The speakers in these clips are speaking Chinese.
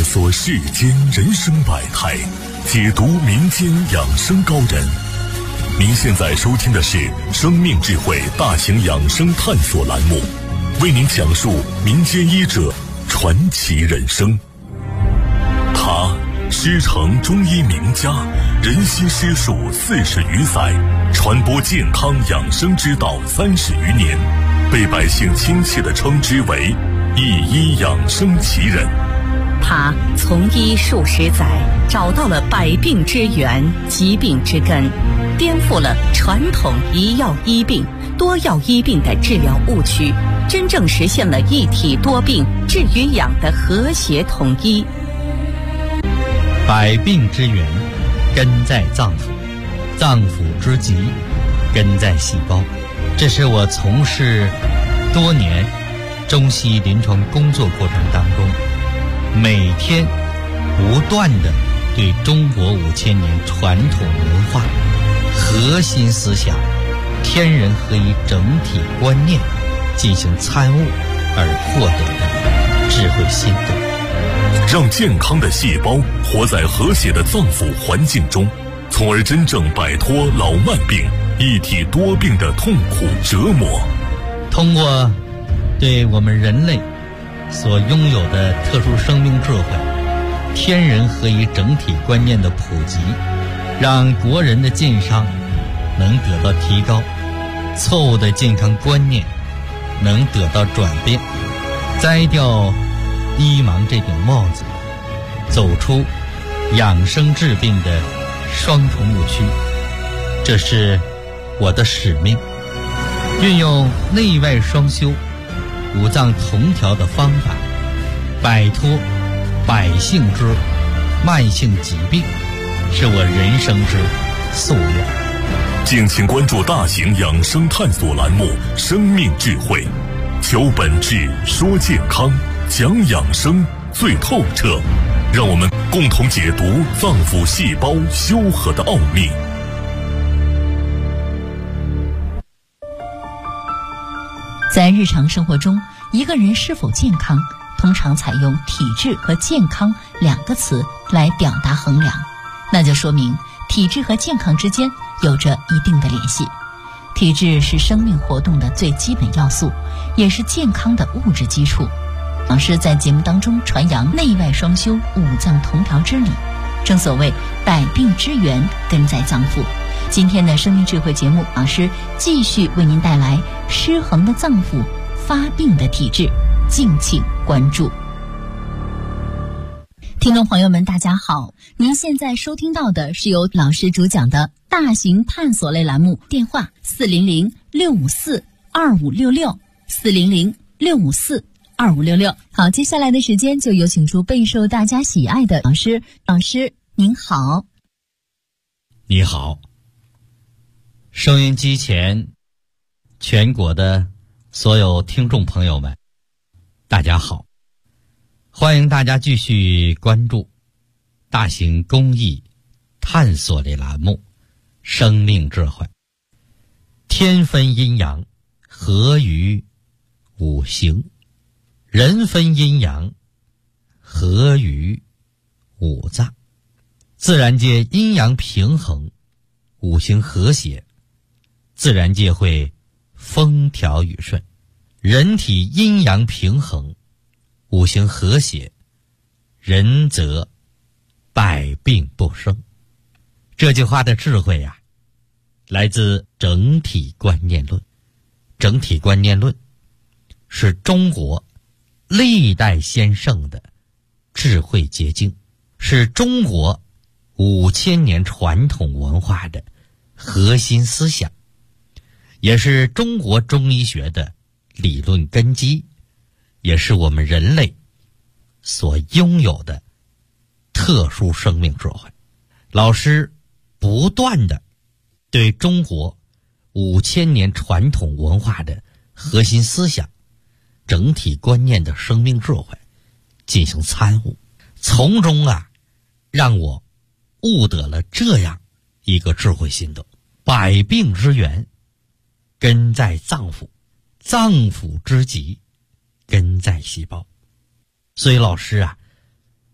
索世间人生百态，解读民间养生高人。您现在收听的是生命智慧大型养生探索栏目，为您讲述民间医者传奇人生。他师承中医名家，人心师术40余载，传播健康养生之道30余年，被百姓亲切地称之为一医养生奇人。 他从医数十载，找到了百病之源、疾病之根，颠覆了传统一药医病、多药医病的治疗误区，真正实现了一体多病、治与养的和谐统一。 百病之源根在脏腑，脏腑之疾根在细胞。这是我从事多年中西临床工作过程当中，每天不断地对中国5000年传统文化核心思想天人合一整体观念进行参悟而获得的智慧心得。 让健康的细胞活在和谐的脏腑环境中，从而真正摆脱老慢病、一体多病的痛苦折磨。 通过对我们人类所拥有的特殊生命智慧、天人合一整体观念的普及，让国人的健康能得到提高，错误的健康观念能得到转变，摘掉医盲这顶帽子，走出养生治病的双重误区。这是我的使命，运用内外双修、五脏同调的方法，摆脱百姓之慢性疾病，是我人生之夙愿。 敬请关注大型养生探索栏目《生命智慧》，求本质，说健康，讲养生最透彻，让我们共同解读脏腑细胞修和的奥秘。 在日常生活中，一个人是否健康，通常采用体质和健康2个词来表达衡量，那就说明体质和健康之间有着一定的联系。体质是生命活动的最基本要素，也是健康的物质基础。老师在节目当中传扬内外双修、五脏同调之理，正所谓百病之源根在脏腑。今天的生命智慧节目，老师继续为您带来失衡的脏腑、发病的体质，敬请关注。听众朋友们大家好，您现在收听到的是由老师主讲的大型探索类栏目，电话400-654-2566 400-654-2566。好，接下来的时间就有请出备受大家喜爱的老师。老师您好。 你好，收音机前全国的所有听众朋友们大家好，欢迎大家继续关注大型公益探索类栏目生命智慧。天分阴阳，合于五行；人分阴阳，合于五脏。自然界阴阳平衡，五行和谐，自然界会风调雨顺。人体阴阳平衡，五行和谐，人则百病不生。这句话的智慧啊，来自整体观念论。整体观念论是中国历代先圣的智慧结晶，是中国5000年传统文化的核心思想，也是中国中医学的理论根基，也是我们人类所拥有的特殊生命智慧。老师不断的对中国5000年传统文化的核心思想、整体观念的生命智慧进行参悟，从中让我悟得了这样一个智慧心得：百病之源根在脏腑，脏腑之疾根在细胞。所以老师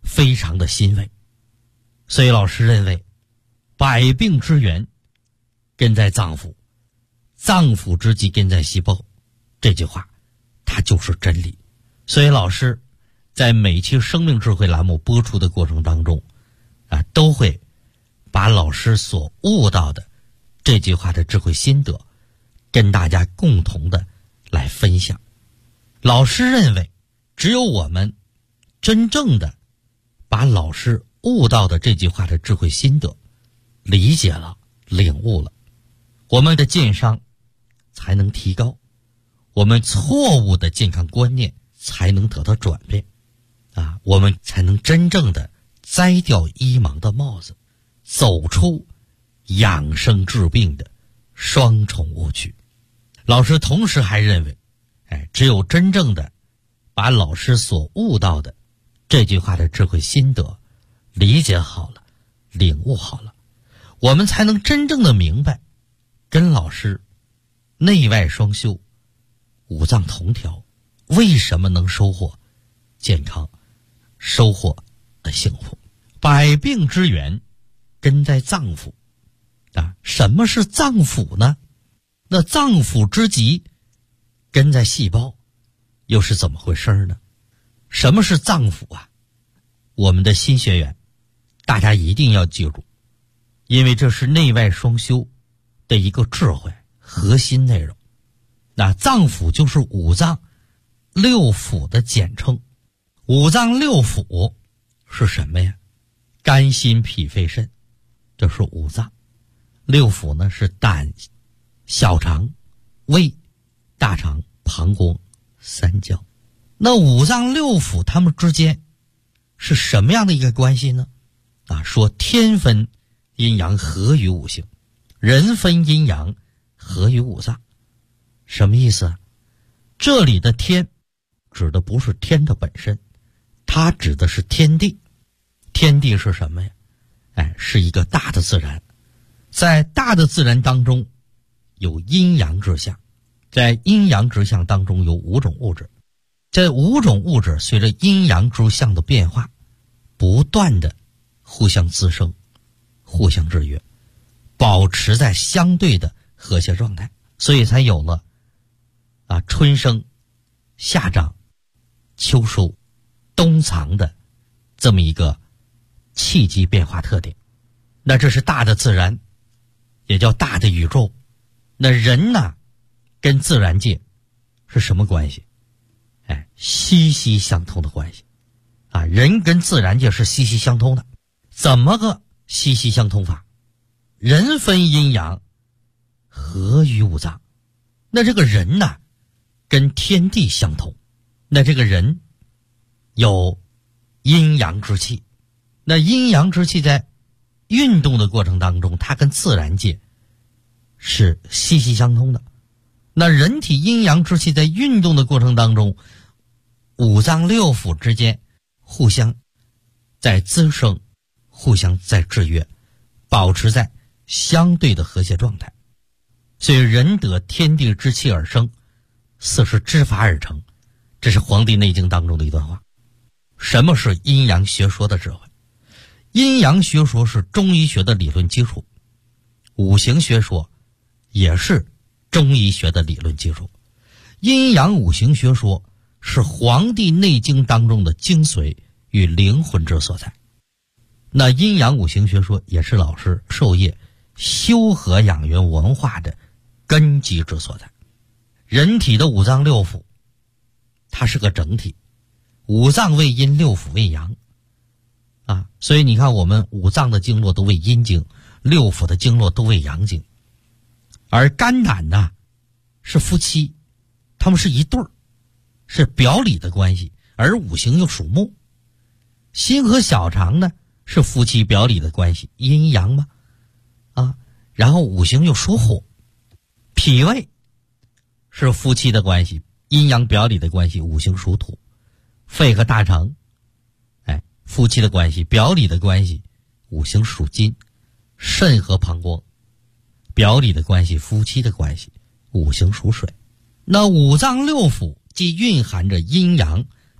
非常的欣慰。所以老师认为，百病之源根在脏腑，脏腑之疾根在细胞，这句话它就是真理。所以老师在每期生命智慧栏目播出的过程当中都会把老师所悟到的这句话的智慧心得跟大家共同的来分享。老师认为，只有我们真正的把老师悟到的这句话的智慧心得理解了、领悟了，我们的健康才能提高，我们错误的健康观念才能得到转变我们才能真正的摘掉医盲的帽子，走出养生治病的双重误区。老师同时还认为，只有真正的把老师所悟到的这句话的智慧心得理解好了、领悟好了，我们才能真正的明白，跟老师内外双修、五脏同调，为什么能收获健康、收获幸福。百病之源根在脏腑什么是脏腑呢？那脏腑之疾根在细胞，又是怎么回事呢？什么是脏腑我们的新学员大家一定要记住，因为这是内外双修的一个智慧核心内容。那脏腑就是五脏六腑的简称。五脏六腑是什么呀？肝心脾肺肾，这是五脏。六腑呢是胆、小肠、胃、大肠、膀胱、三焦。那五脏六腑它们之间是什么样的一个关系呢？说天分阴阳合于五行，人分阴阳合于五脏。什么意思这里的天指的不是天的本身，它指的是天地。天地是什么呀？是一个大的自然。在大的自然当中有阴阳之象，在阴阳之象当中有五种物质，这五种物质随着阴阳之象的变化不断的互相滋生、互相制约，保持在相对的和谐状态，所以才有了春生、夏长、秋收、冬藏的这么一个气机变化特点。那这是大的自然，也叫大的宇宙。那人呢跟自然界是什么关系？息息相通的关系人跟自然界是息息相通的。怎么个息息相通法？人分阴阳合于五脏。那这个人呢跟天地相通，那这个人有阴阳之气，那阴阳之气在运动的过程当中，它跟自然界是息息相通的。那人体阴阳之气在运动的过程当中，五脏六腑之间互相在滋生，互相在制约，保持在相对的和谐状态。所以人得天地之气而生，四时之法而成，这是《黄帝内经》当中的一段话。什么是阴阳学说的智慧？阴阳学说是中医学的理论基础，五行学说也是中医学的理论基础。阴阳五行学说是《黄帝内经》当中的精髓与灵魂之所在。那阴阳五行学说也是老师授业修和养元文化的根基之所在。人体的五脏六腑它是个整体，五脏为阴，六腑为阳所以你看我们五脏的经络都为阴经，六腑的经络都为阳经。而肝胆呢是夫妻，他们是一对儿，是表里的关系，而五行又属木。心和小肠呢是夫妻表里的关系，阴阳嘛然后五行又属火。脾胃是夫妻的关系，阴阳表里的关系，五行属土。肺和大肠夫妻的关系，表里的关系，五行属金。肾和膀胱表里的关系，夫妻的关系，五行属水。那五脏六腑既蕴含着阴阳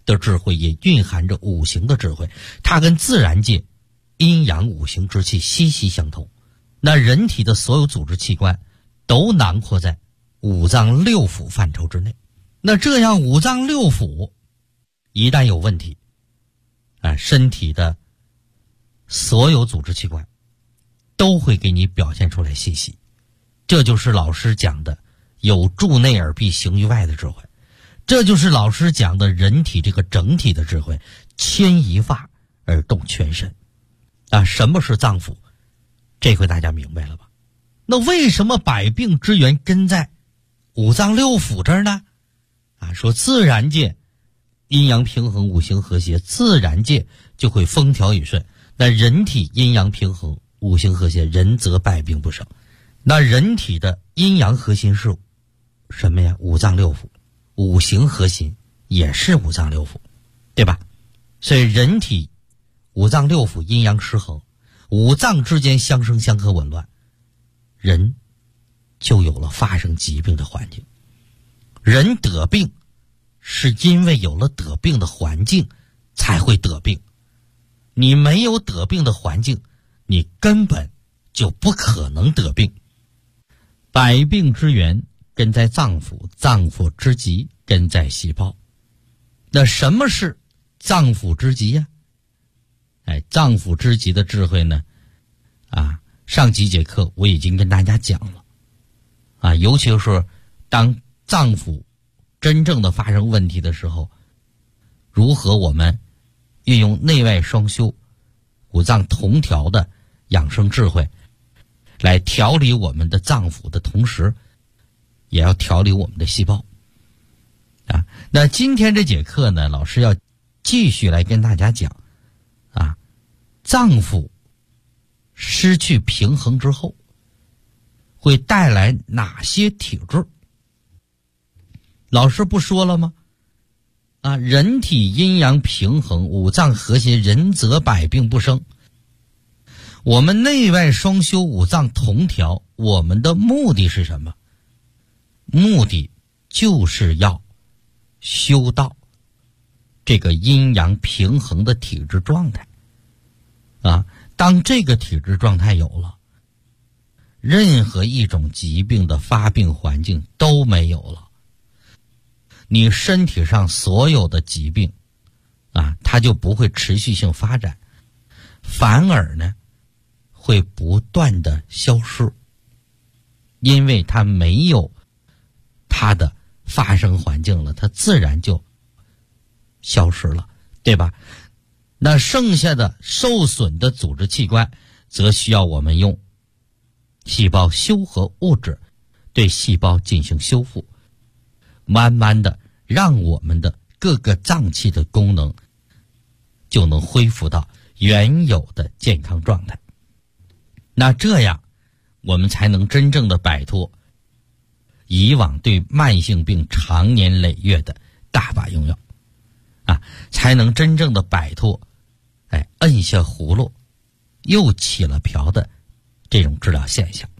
的智慧也蕴含着五行的智慧，它跟自然界阴阳五行之气息息相通。那人体的所有组织器官都囊括在五脏六腑范畴之内。那这样五脏六腑一旦有问题，身体的所有组织器官都会给你表现出来信息。这就是老师讲的有助内而必行于外的智慧，这就是老师讲的人体这个整体的智慧，牵一发而动全身。什么是脏腑？这回大家明白了吧？那为什么百病之源根在五脏六腑这儿呢？说自然界阴阳平衡，五行和谐，自然界就会风调雨顺。那人体阴阳平衡，五行和谐，人则百病不生。那人体的阴阳核心是什么呀？五脏六腑。五行核心也是五脏六腑，对吧？所以人体五脏六腑阴阳失衡，五脏之间相生相克紊乱，人就有了发生疾病的环境。人得病是因为有了得病的环境才会得病，你没有得病的环境，你根本就不可能得病。百病之源根在脏腑，脏腑之极根在细胞。那什么是脏腑之极呀？脏腑之极的智慧呢？上几节课我已经跟大家讲了。尤其是当脏腑真正的发生问题的时候，如何我们运用内外双修、五脏同调的养生智慧来调理我们的脏腑的同时，也要调理我们的细胞。那今天这节课呢，老师要继续来跟大家讲脏腑失去平衡之后会带来哪些体质。老师不说了吗？人体阴阳平衡，五脏和谐，人则百病不生。我们内外双修，五脏同调，我们的目的是什么？目的就是要修到这个阴阳平衡的体质状态。当这个体质状态有了，任何一种疾病的发病环境都没有了，你身体上所有的疾病它就不会持续性发展，反而呢会不断的消失，因为它没有它的发生环境了，它自然就消失了，对吧？那剩下的受损的组织器官则需要我们用细胞修合物质对细胞进行修复，慢慢的让我们的各个脏器的功能就能恢复到原有的健康状态。那这样我们才能真正的摆脱以往对慢性病长年累月的大把用药才能真正的摆脱摁下葫芦又起了瓢的这种治疗现象。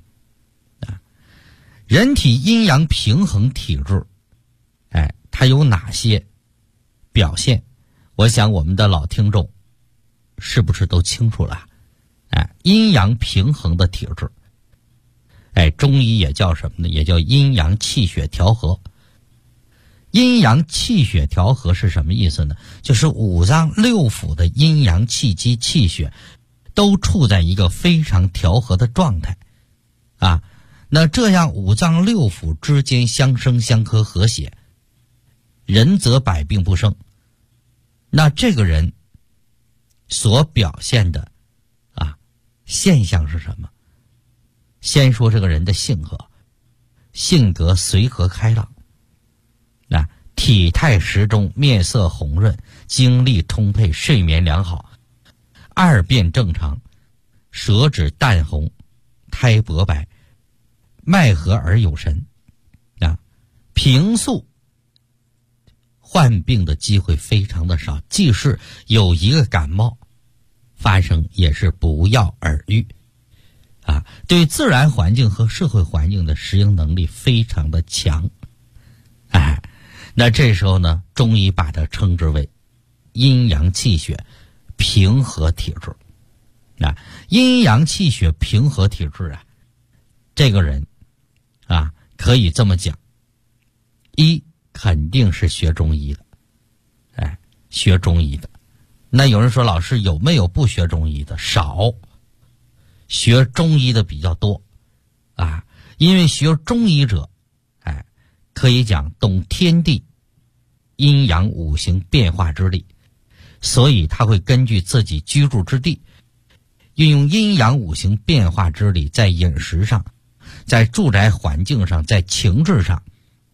人体阴阳平衡体质它有哪些表现？我想我们的老听众是不是都清楚了？阴阳平衡的体质中医也叫什么呢？也叫阴阳气血调和。阴阳气血调和是什么意思呢？就是五脏六腑的阴阳气机气血都处在一个非常调和的状态那这样五脏六腑之间相生相克和谐，人则百病不生。那这个人所表现的现象是什么？先说这个人的性格随和开朗，体态适中，面色红润，精力充沛，睡眠良好，二便正常，舌质淡红，苔薄白，脉和而有神平素患病的机会非常的少，即使有一个感冒发生也是不药而愈对自然环境和社会环境的适应能力非常的强那这时候呢，中医把它称之为阴阳气血平和体质。阴阳气血平和体质啊，这个人啊，可以这么讲，一肯定是学中医的，学中医的。那有人说，老师有没有不学中医的？少，学中医的比较多啊。因为学中医者，可以讲懂天地阴阳五行变化之力，所以他会根据自己居住之地，运用阴阳五行变化之力，在饮食上，在住宅环境上，在情志上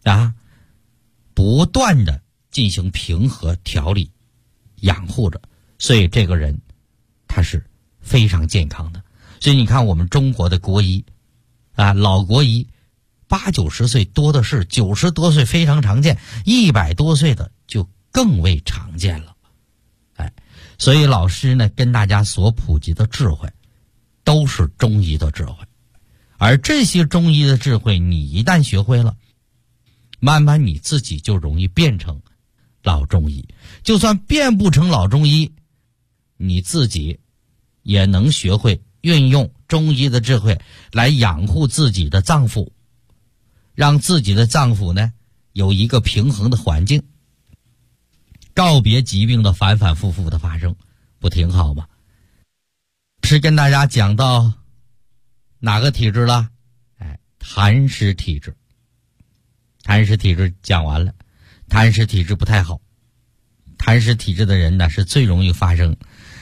不断的进行平和调理养护着，所以这个人他是非常健康的。所以你看我们中国的国医老国医80、90岁多的是，90多岁非常常见，100多岁的就更为常见了。所以老师呢跟大家所普及的智慧都是中医的智慧，而这些中医的智慧你一旦学会了，慢慢你自己就容易变成老中医。就算变不成老中医，你自己也能学会运用中医的智慧来养护自己的脏腑，让自己的脏腑呢有一个平衡的环境，告别疾病的反反复复的发生，不挺好吗？是跟大家讲到哪个体质了？痰湿体质。痰湿体质讲完了，痰湿体质不太好。痰湿体质的人呢，是最容易发生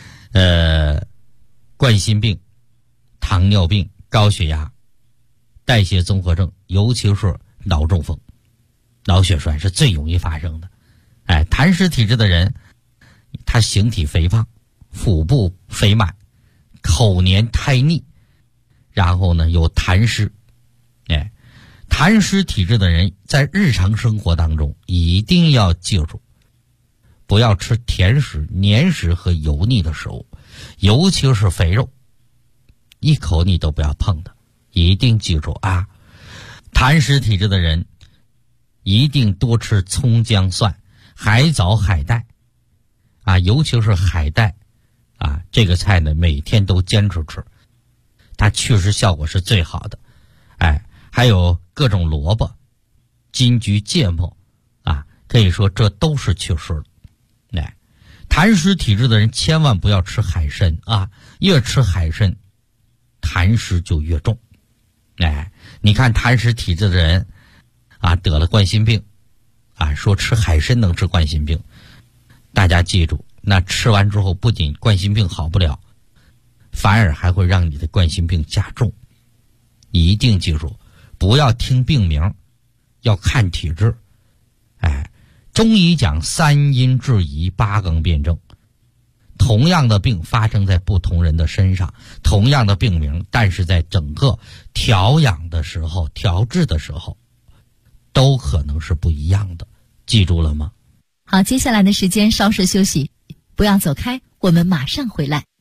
冠心病、糖尿病、高血压、代谢综合症，尤其是脑中风、脑血栓是最容易发生的。痰湿体质的人，他形体肥胖，腹部肥满，口黏苔腻，然后呢有痰湿。痰湿体质的人在日常生活当中一定要记住，不要吃甜食、黏食和油腻的食物，尤其是肥肉，一口你都不要碰的，一定记住啊。痰湿体质的人一定多吃葱姜蒜、海藻、海带尤其是海带这个菜呢每天都坚持吃，它确实效果是最好的。还有各种萝卜、金桔、芥末可以说这都是祛湿的。痰湿体质的人千万不要吃海参越吃海参痰湿就越重。你看痰湿体质的人得了冠心病说吃海参能治冠心病，大家记住，那吃完之后不仅冠心病好不了，反而还会让你的冠心病加重。一定记住，不要听病名，要看体质。中医讲3阴治宜8纲辩证，同样的病发生在不同人的身上，同样的病名，但是在整个调养的时候、调治的时候都可能是不一样的，记住了吗？ 好，接下来的时间稍事休息，不要走开，我们马上回来。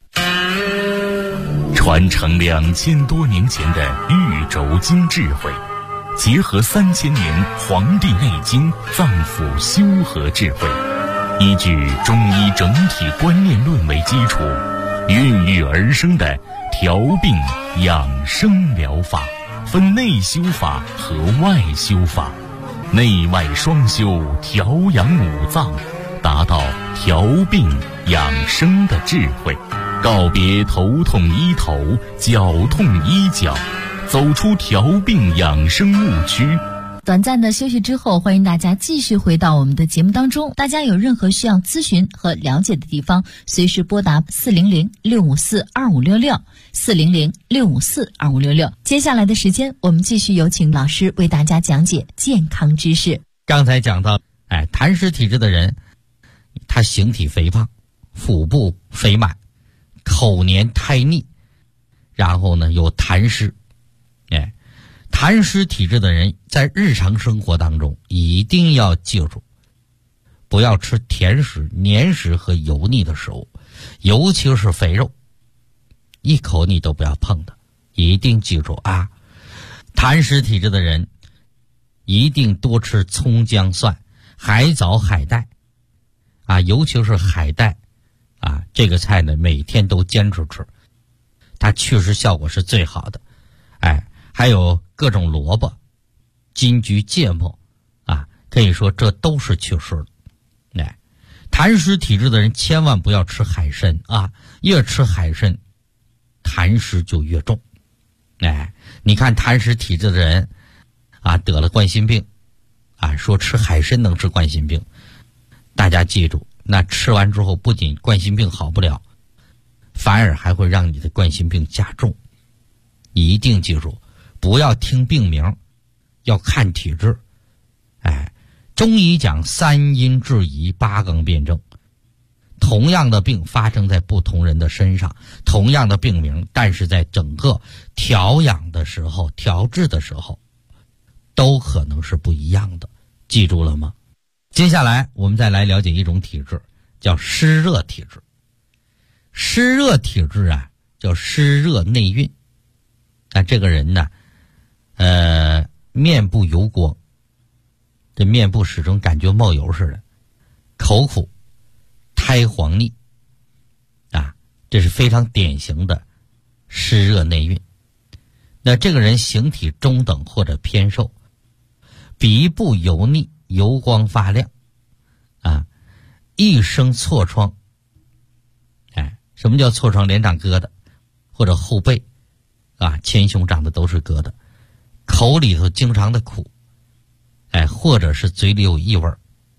传承2000多年前的玉轴经智慧，结合3000年《黄帝内经》脏腑修和智慧，依据中医整体观念论为基础，孕育而生的调病养生疗法，分内修法和外修法，内外双修，调养五脏，达到调病养生的智慧，告别头痛医头、脚痛医脚，走出调病养生误区。 短暂的休息之后，欢迎大家继续回到我们的节目当中。大家有任何需要咨询和了解的地方，随时拨打400-654-2566 400-654-2566。接下来的时间，我们继续有请老师为大家讲解健康知识。 刚才讲到痰湿体质的人，他形体肥胖，腹部肥满，口黏苔腻，然后呢有痰湿。痰湿体质的人在日常生活当中一定要记住，不要吃甜食、黏食和油腻的食物，尤其是肥肉，一口你都不要碰的，一定记住啊。痰湿体质的人一定多吃葱姜蒜、海藻、海带啊，尤其是海带啊，这个菜呢每天都坚持吃，它祛湿效果是最好的。还有各种萝卜、金桔、芥末啊，可以说这都是祛湿的。痰湿体质的人千万不要吃海参啊，越吃海参痰湿就越重。你看痰湿体质的人啊，得了冠心病啊，说吃海参能治冠心病，大家记住，那吃完之后不仅冠心病好不了，反而还会让你的冠心病加重。你一定记住，不要听病名，要看体质。中医讲三阴治宜，八纲辩证。同样的病发生在不同人的身上，同样的病名，但是在整个调养的时候、调治的时候，都可能是不一样的。记住了吗？接下来我们再来了解一种体质，叫湿热体质。湿热体质啊，叫湿热内蕴。这个人呢，面部油光，这面部始终感觉冒油似的，口苦，苔黄腻啊，这是非常典型的湿热内蕴。那这个人形体中等或者偏瘦，鼻部油腻，油光发亮啊，一生痤疮。什么叫痤疮？脸长疙瘩，或者后背啊，前胸长的都是疙瘩，口里头经常的苦，或者是嘴里有异味，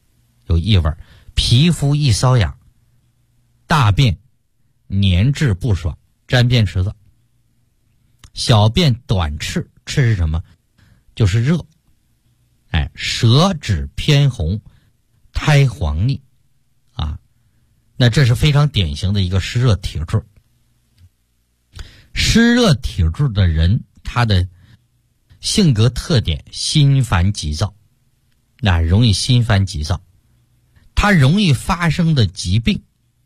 皮肤易瘙痒，大便粘滞不爽，沾便池子，小便短赤，赤是什么？就是热，舌质偏红，苔黄腻啊，那这是非常典型的一个湿热体质。湿热体质的人，他的性格特点心烦急躁，容易心烦急躁。他容易发生的疾病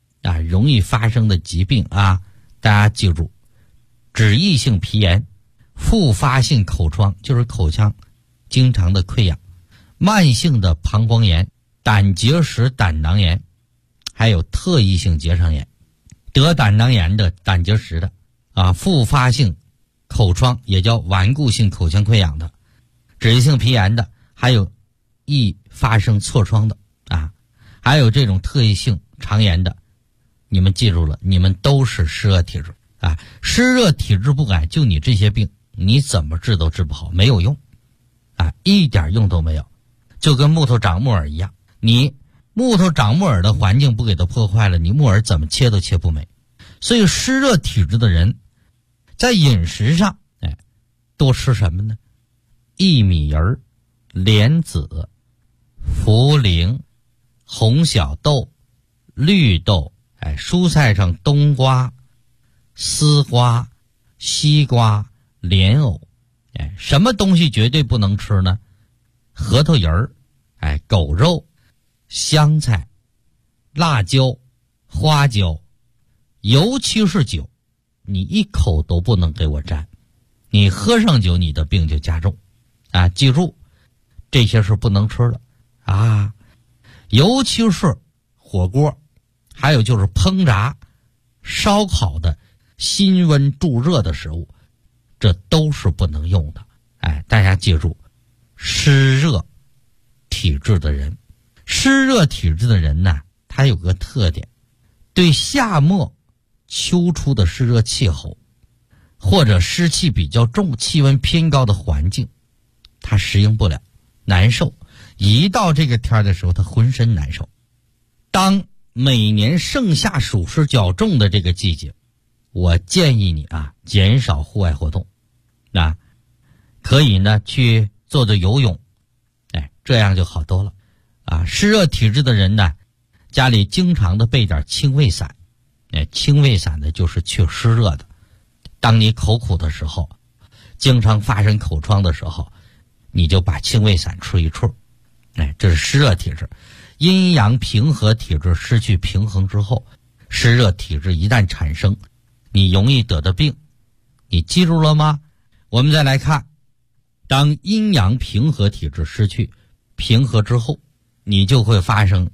啊，大家记住，脂溢性皮炎、复发性口疮，就是口腔经常的溃疡，慢性的膀胱炎、胆结石、胆囊炎，还有特异性结肠炎。得胆囊炎的、胆结石的啊，复发性口疮也叫顽固性口腔溃疡的，脂溢性皮炎的，还有易发生痤疮的啊，还有这种特异性肠炎的，你们记住了，你们都是湿热体质啊。湿热体质不改，就你这些病，你怎么治都治不好，没有用啊，一点用都没有。就跟木头长木耳一样，你木头长木耳的环境不给它破坏了，你木耳怎么切都切不美。所以湿热体质的人在饮食上多吃什么呢？薏米仁、莲子、茯苓、红小豆、绿豆，蔬菜上冬瓜、丝瓜、西瓜、莲藕。什么东西绝对不能吃呢？核桃仁、狗肉、香菜、辣椒、花椒，尤其是酒，你一口都不能给我沾，你喝上酒你的病就加重啊！记住，这些是不能吃的啊，尤其是火锅，还有就是烹炸、烧烤的辛温助热的食物，这都是不能用的。大家记住，湿热体质的人，呢，他有个特点，对夏末秋初的湿热气候或者湿气比较重、气温偏高的环境，他适应不了，难受。一到这个天的时候，他浑身难受。当每年盛夏暑湿较重的这个季节，我建议你减少户外活动，可以呢去做做游泳，这样就好多了湿热体质的人呢，家里经常的备点清胃散，清胃散呢就是去湿热的。当你口苦的时候，经常发生口疮的时候，你就把清胃散吃一吃，这是湿热体质。阴阳平和体质失去平衡之后，湿热体质一旦产生，你容易得的病，你记住了吗？我们再来看，当阴阳平和体质失去平和之后，你就会发生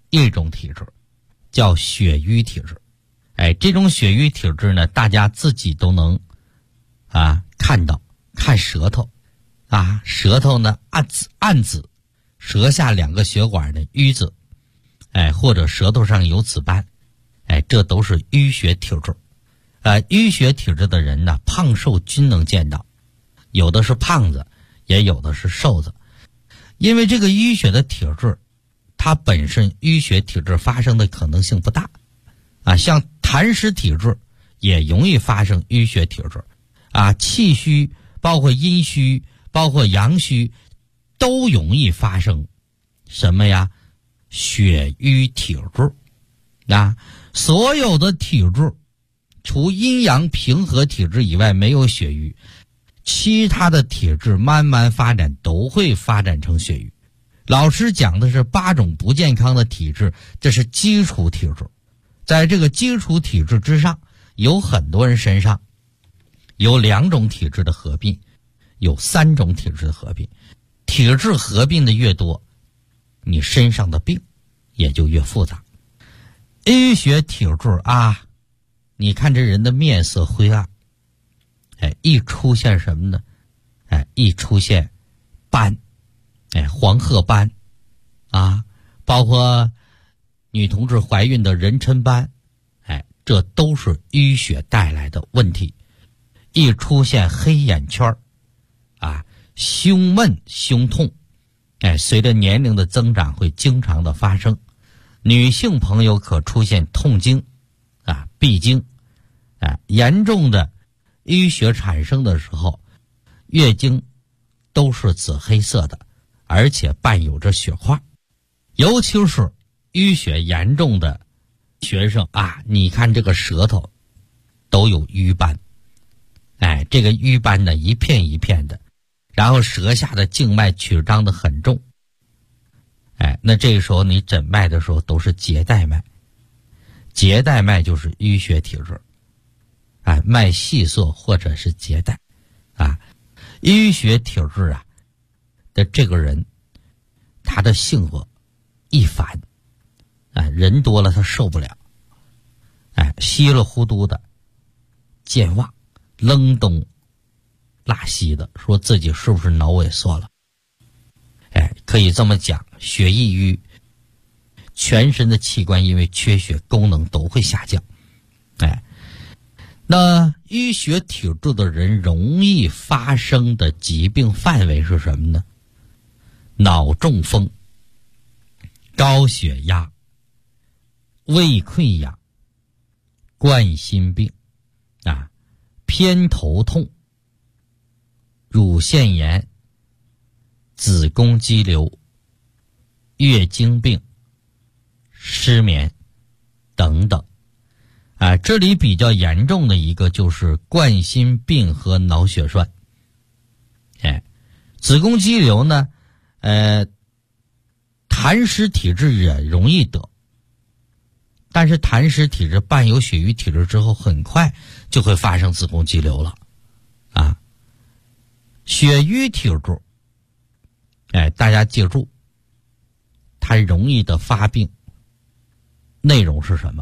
一种体质，叫血瘀体质。这种血瘀体质呢，大家自己都能看到，看舌头舌头呢暗紫，舌下2个血管的瘀紫，或者舌头上有紫斑，这都是淤血体质。淤血体质的人呢，胖瘦均能见到，有的是胖子，也有的是瘦子。因为这个淤血的体质，它本身淤血体质发生的可能性不大像痰湿体质也容易发生淤血体质气虚，包括阴虚，包括阳虚，都容易发生什么呀？血瘀体质所有的体质除阴阳平和体质以外没有血瘀，其他的体质慢慢发展都会发展成血瘀。老师讲的是8种不健康的体质，这是基础体质。在这个基础体质之上，有很多人身上有2种体质的合并，有3种体质的合并。体质合并的越多，你身上的病也就越复杂。淤血体质你看这人的面色灰暗，一出现什么呢？一出现斑，黄褐斑包括女同志怀孕的妊娠斑，这都是淤血带来的问题。一出现黑眼圈胸闷胸痛，随着年龄的增长会经常的发生。女性朋友可出现痛经闭经严重的淤血产生的时候，月经都是紫黑色的，而且伴有着血块。尤其是淤血严重的学生你看这个舌头都有瘀斑，这个瘀斑呢一片一片的，然后舌下的静脉曲张的很重，那这个时候你诊脉的时候都是结带脉，结带脉就是淤血体质，脉细涩或者是结带淤血体质的这个人，他的性格易烦，人多了他受不了，稀里糊涂的，健忘，愣东拉西的，说自己是不是脑萎缩了？可以这么讲，血易瘀，全身的器官因为缺血，功能都会下降。那淤血体质的人容易发生的疾病范围是什么呢？脑中风、高血压、胃溃疡、冠心病偏头痛、乳腺炎、子宫肌瘤、月经病、失眠等等这里比较严重的一个就是冠心病和脑血栓。子宫肌瘤呢痰湿体质也容易得，但是痰湿体质伴有血瘀体质之后，很快就会发生子宫肌瘤了血瘀体质大家记住，它容易的发病内容是什么？